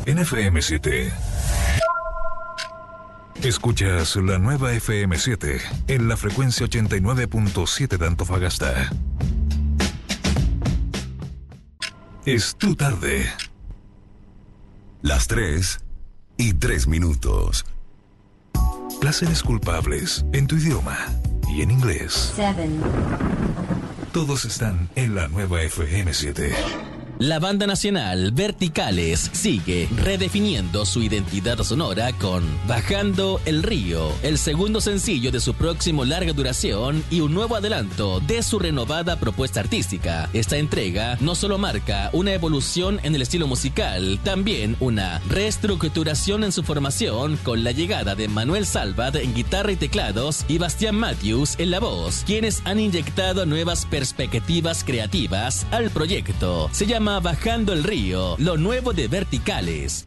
en FM7. Escuchas la nueva FM7 en la frecuencia 89.7 de Antofagasta. Es tu tarde. Las 3:03. Placeres culpables en tu idioma y en inglés. 7. Todos están en la nueva FM7. La banda nacional Verticales sigue redefiniendo su identidad sonora con Bajando el Río, el segundo sencillo de su próximo larga duración y un nuevo adelanto de su renovada propuesta artística. Esta entrega no solo marca una evolución en el estilo musical, también una reestructuración en su formación con la llegada de Manuel Salvat en guitarra y teclados y Bastián Matthews en la voz, quienes han inyectado nuevas perspectivas creativas al proyecto. Se llama Bajando el Río, lo nuevo de Verticales.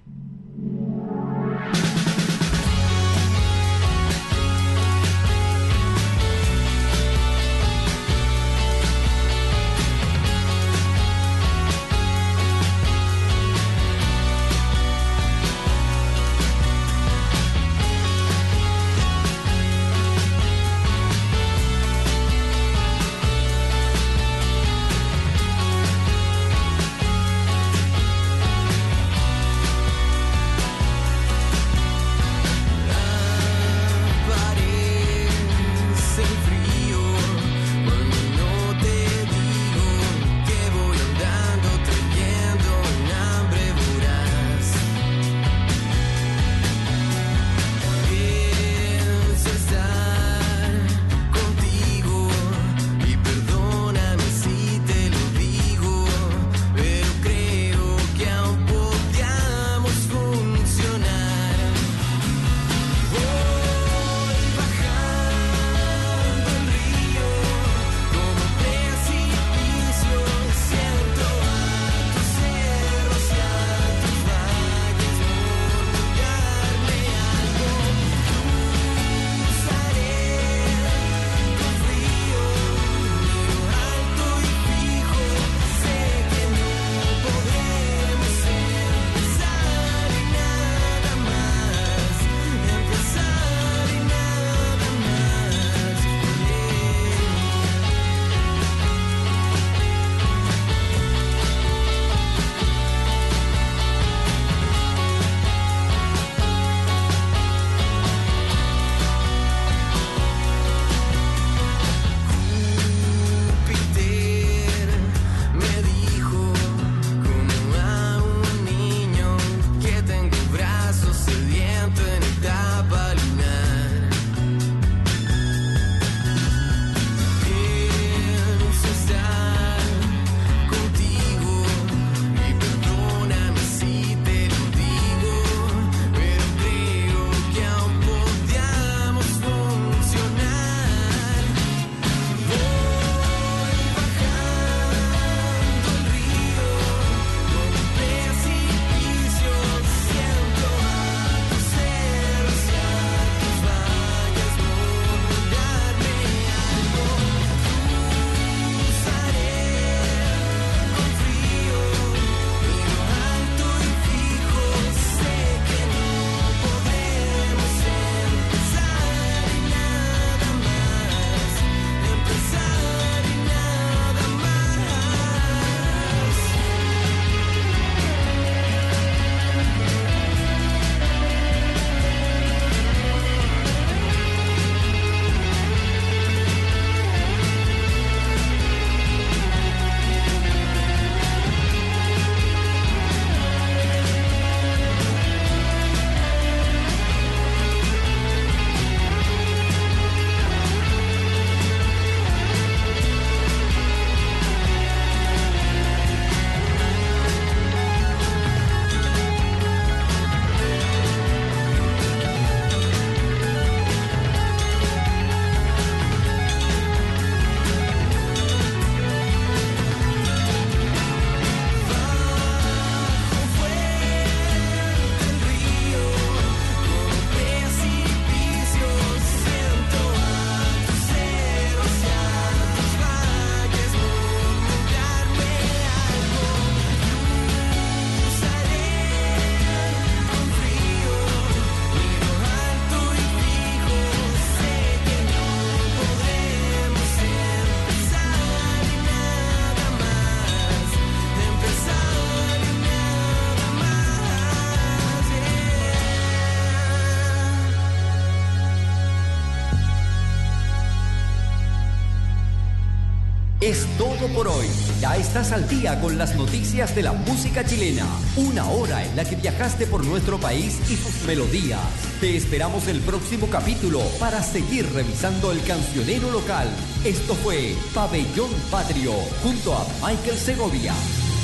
Es todo por hoy. Ya estás al día con las noticias de la música chilena. Una hora en la que viajaste por nuestro país y sus melodías. Te esperamos el próximo capítulo para seguir revisando el cancionero local. Esto fue Pabellón Patrio junto a Michael Segovia.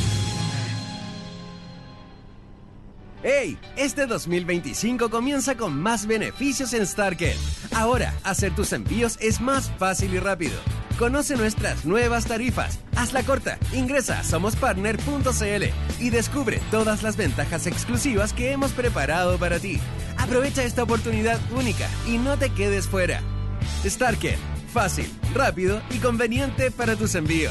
¡Hey! Este 2025 comienza con más beneficios en Starket. Ahora, hacer tus envíos es más fácil y rápido. Conoce nuestras nuevas tarifas. Hazla corta. Ingresa a somospartner.cl y descubre todas las ventajas exclusivas que hemos preparado para ti. Aprovecha esta oportunidad única y no te quedes fuera. Starket. Fácil, rápido y conveniente para tus envíos.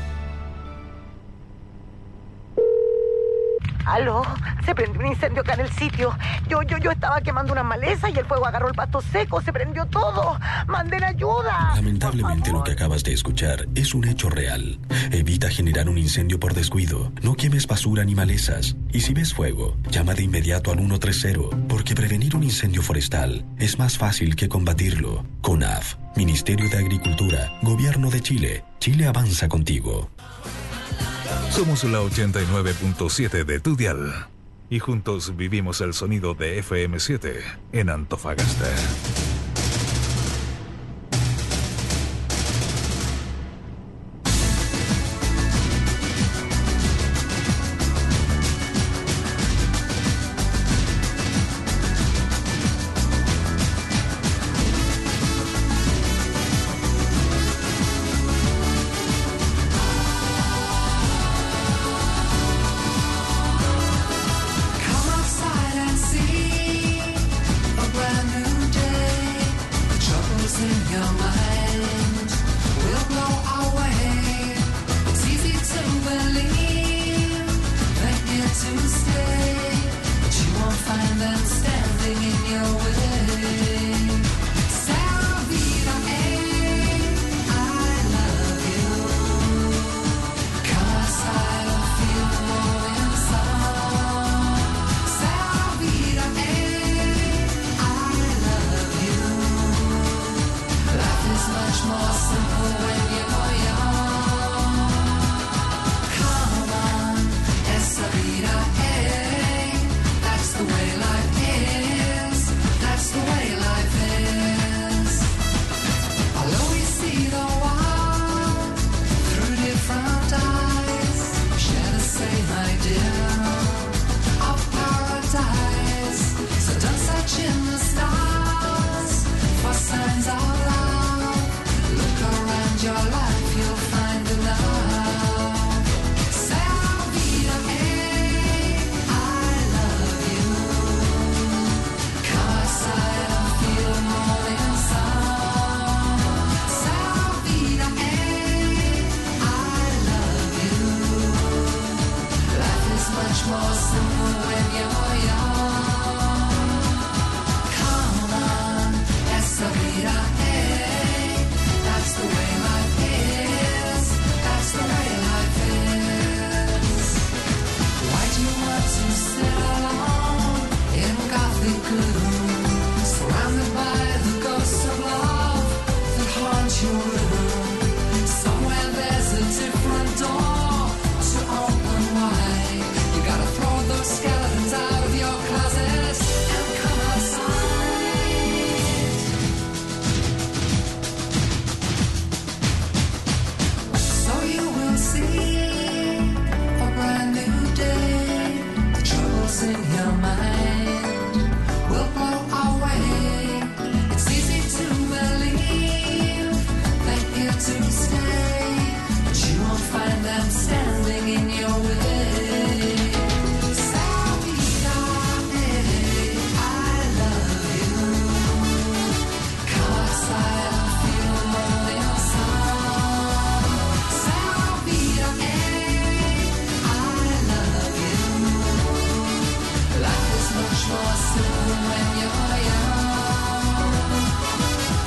Aló, se prendió un incendio acá en el sitio. Yo estaba quemando unas malezas y el fuego agarró el pasto seco, se prendió todo. ¡Manden ayuda! Lamentablemente lo que acabas de escuchar es un hecho real. Evita generar un incendio por descuido. No quemes basura ni malezas. Y si ves fuego, llama de inmediato al 130, porque prevenir un incendio forestal es más fácil que combatirlo. CONAF, Ministerio de Agricultura, Gobierno de Chile. Chile avanza contigo. Somos la 89.7 de tu dial. Y juntos vivimos el sonido de FM7 en Antofagasta.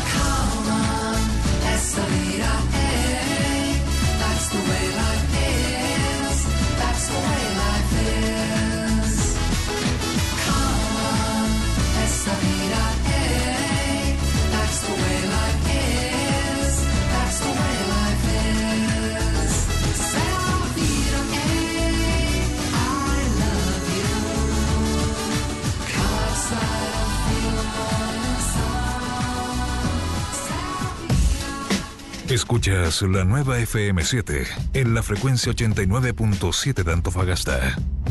That's the way life is. Escuchas la nueva FM7 en la frecuencia 89.7 de Antofagasta.